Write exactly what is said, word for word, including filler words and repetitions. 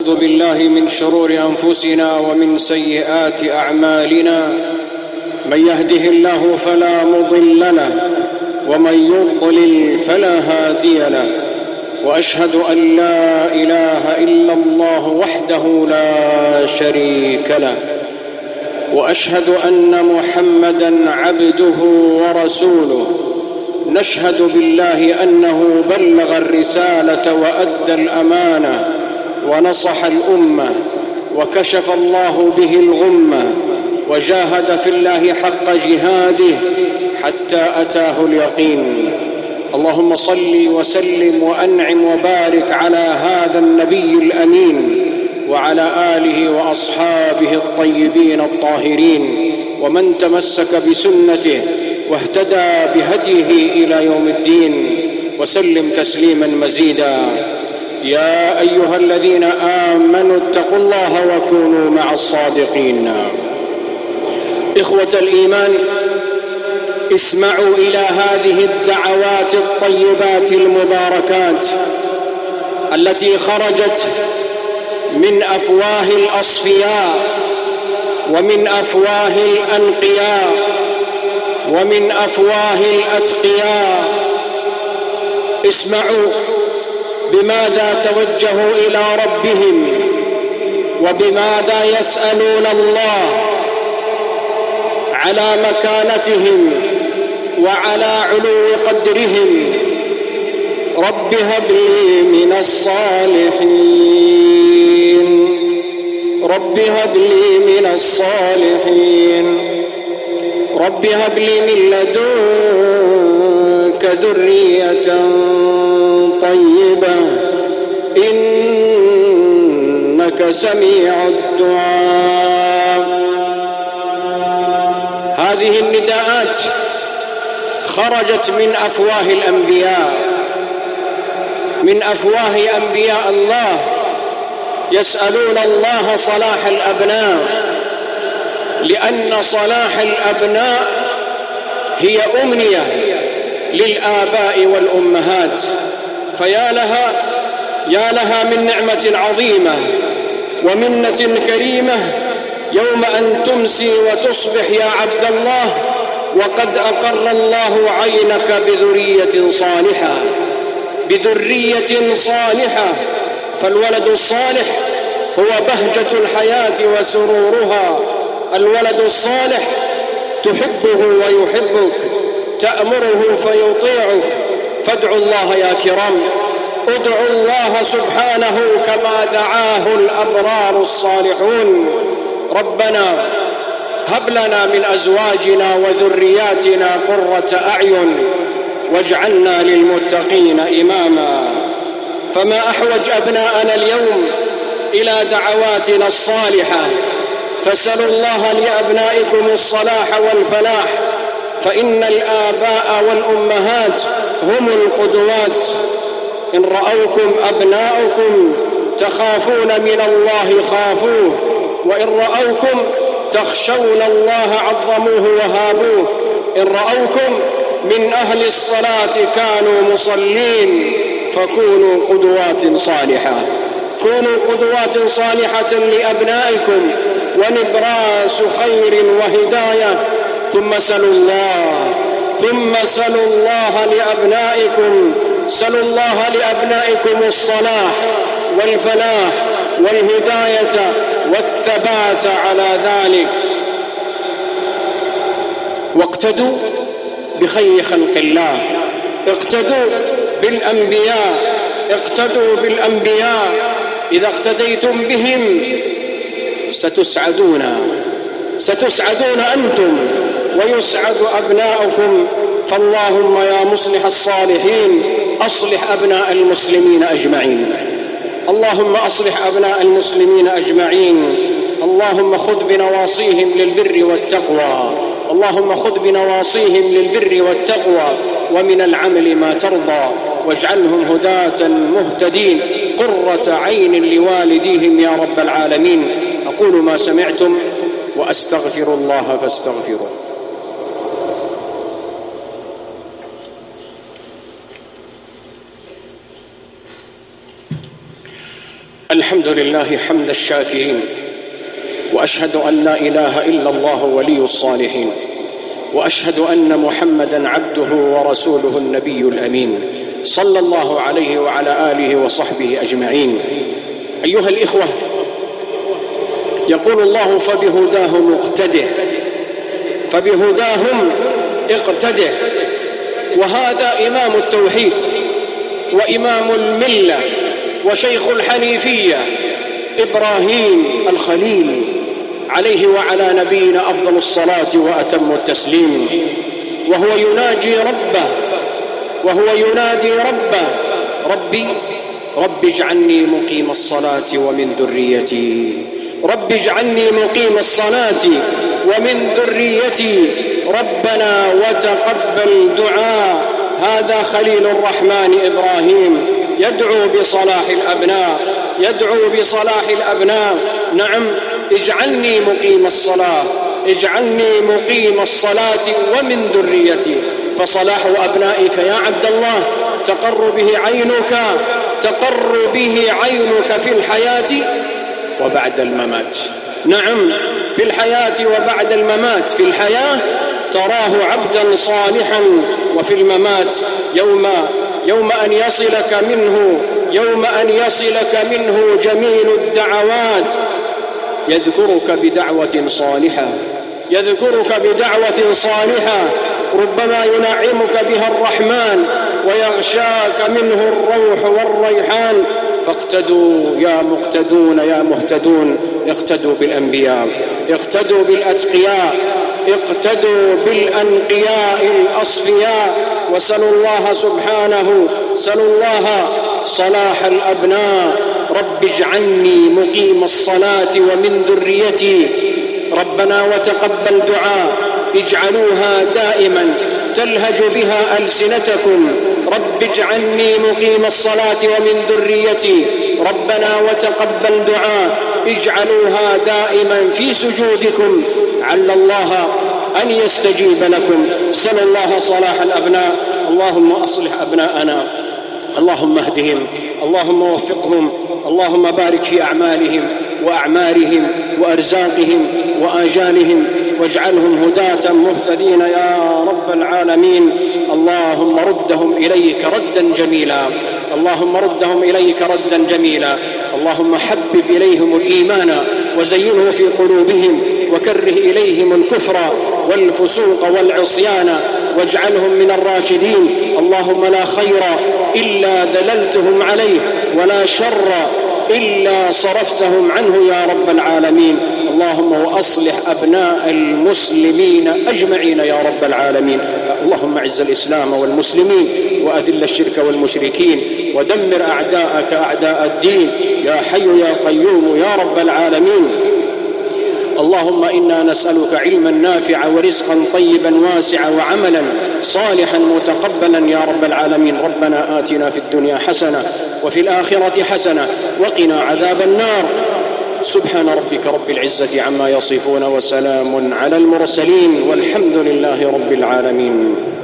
أعوذ بالله من شرور أنفسنا ومن سيئات أعمالنا، من يهده الله فلا مضل له ومن يضلل فلا هادي له، وأشهد أن لا إله إلا الله وحده لا شريك له، وأشهد أن محمدًا عبده ورسوله. نشهد بالله أنه بلغ الرسالة وأدى الأمانة ونصح الأمة وكشف الله به الغمة، وجاهد في الله حق جهاده حتى أتاه اليقين. اللهم صل وسلم وأنعم وبارك على هذا النبي الأمين وعلى آله وأصحابه الطيبين الطاهرين، ومن تمسك بسنته واهتدى بهديه إلى يوم الدين، وسلم تسليما مزيدا. يا أيها الذين آمنوا اتقوا الله وكونوا مع الصادقين. إخوة الإيمان، اسمعوا إلى هذه الدعوات الطيبات المباركات التي خرجت من أفواه الأصفياء ومن أفواه الأنقياء ومن أفواه الأتقياء. اسمعوا بماذا توجهوا إلى ربهم، وبماذا يسألون الله على مكانتهم وعلى علو قدرهم. رب هب لي من الصالحين، رب هب لي من الصالحين، رب هب لي من لدنك ذرية طيبة إنك سميع الدعاء. هذه النداءات خرجت من أفواه الأنبياء، من أفواه أنبياء الله، يسألون الله صلاح الأبناء، لأن صلاح الأبناء هي أمنية للآباء والأمهات. فيا لها يا لها من نعمة عظيمة ومنة كريمة يوم أن تمسي وتصبح يا عبد الله وقد أقر الله عينك بذرية صالحة، بذرية صالحة. فالولد الصالح هو بهجة الحياة وسرورها. الولد الصالح تحبه ويحبك، تأمره فيطيعك. فادعوا الله يا كرام، ادعوا الله سبحانه كما دعاه الأبرار الصالحون. ربنا هب لنا من أزواجنا وذرياتنا قرة أعين واجعلنا للمتقين إماما. فما أحوج أبناءنا اليوم إلى دعواتنا الصالحة، فاسألوا الله لأبنائكم الصلاح والفلاح، فإن الآباء والأمهات هم القدوات. إن رأوكم أبناؤكم تخافون من الله خافوه، وإن رأوكم تخشون الله عظموه وهابوه. إن رأوكم من أهل الصلاة كانوا مصلين، فكونوا قدوات صالحة. كونوا قدوات صالحة لأبنائكم ونبراس خير وهداية. ثم سلوا الله ثم سلوا الله لأبنائكم سلوا الله لأبنائكم الصلاح والفلاح والهداية والثبات على ذلك. واقتدوا بخير خلق الله، اقتدوا بالأنبياء، اقتدوا بالأنبياء. إذا اقتديتم بهم ستسعدون ستسعدون أنتم ويسعد أبناؤكم. فاللهم يا مصلح الصالحين أصلح أبناء المسلمين أجمعين. اللهم أصلح أبناء المسلمين أجمعين. اللهم خذ بنواصيهم للبر والتقوى، اللهم خذ بنواصيهم للبر والتقوى ومن العمل ما ترضى، واجعلهم هداة مهتدين قرة عين لوالديهم يا رب العالمين. أقول ما سمعتم وأستغفر الله فاستغفروه. الحمد لله حمد الشاكرين، وأشهد أن لا إله إلا الله ولي الصالحين، وأشهد أن محمدًا عبده ورسوله النبي الأمين، صلى الله عليه وعلى آله وصحبه أجمعين. أيها الإخوة، يقول الله: فبهداهم اقتده، فبهداهم اقتده. وهذا إمام التوحيد وإمام الملة وشيخ الحنيفية إبراهيم الخليل، عليه وعلى نبينا أفضل الصلاة وأتم التسليم، وهو يناجي ربه وهو ينادي ربه: ربي رب اجعلني مقيم الصلاة ومن ذريتي، رب اجعلني مقيم الصلاة ومن ذريتي، ربنا وتقبل دعاء. هذا خليل الرحمن إبراهيم يدعو بصلاح الأبناء، يدعو بصلاح الأبناء. نعم، اجعلني مقيم الصلاة، اجعلني مقيم الصلاة ومن ذريتي. فصلاح أبنائك يا عبد الله تقر به عينك، تقر به عينك في الحياة وبعد الممات. نعم، في الحياة وبعد الممات. في الحياة تراه عبداً صالحاً، وفي الممات يوم يوم أن يصلك منه يوم أن يصلك منه جميل الدعوات يذكرك بدعوة صالحة، يذكرك بدعوة صالحة ربما ينعمك بها الرحمن ويغشاك منه الروح والريحان. فاقتدوا يا مقتدون يا مهتدون، اقتدوا بالأنبياء، اقتدوا بالأتقياء، اقتدوا بالأنقياء الأصفياء، وسلوا الله سبحانه سلوا الله صلاح الأبناء. رب اجعلني مقيم الصلاة ومن ذريتي، ربنا وتقبل دعاء، اجعلوها دائما تلهج بها ألسنتكم. رب اجعلني مقيم الصلاة ومن ذريتي، ربنا وتقبل دعاء، اجعلوها دائما في سجودكم، عل الله أن يستجيب لكم. سل الله صلاح الأبناء. اللهم أصلح أبناءنا، اللهم اهدهم، اللهم وفقهم، اللهم بارك في أعمالهم وأعمارهم وأرزاقهم وآجالهم، واجعلهم هداة مهتدين يا رب العالمين. اللهم ردهم إليك ردا جميلا، اللهم ردهم إليك ردا جميلا. اللهم حبب إليهم الإيمان وزينه في قلوبهم، وكره إليهم الكفر والفسوق والعصيان، واجعلهم من الراشدين. اللهم لا خير إلا دللتهم عليه، ولا شر إلا صرفتهم عنه يا رب العالمين. اللهم وأصلح أبناء المسلمين أجمعين يا رب العالمين. اللهم اعز الإسلام والمسلمين، وأذل الشرك والمشركين، ودمر أعداءك أعداء الدين يا حي يا قيوم يا رب العالمين. اللهم إنا نسألك علما نافعا ورزقا طيبا واسعا وعملا صالحا متقبلا يا رب العالمين. ربنا آتنا في الدنيا حسنة وفي الآخرة حسنة وقنا عذاب النار. سبحان ربك رب العزة عما يصفون، وسلام على المرسلين، والحمد لله رب العالمين.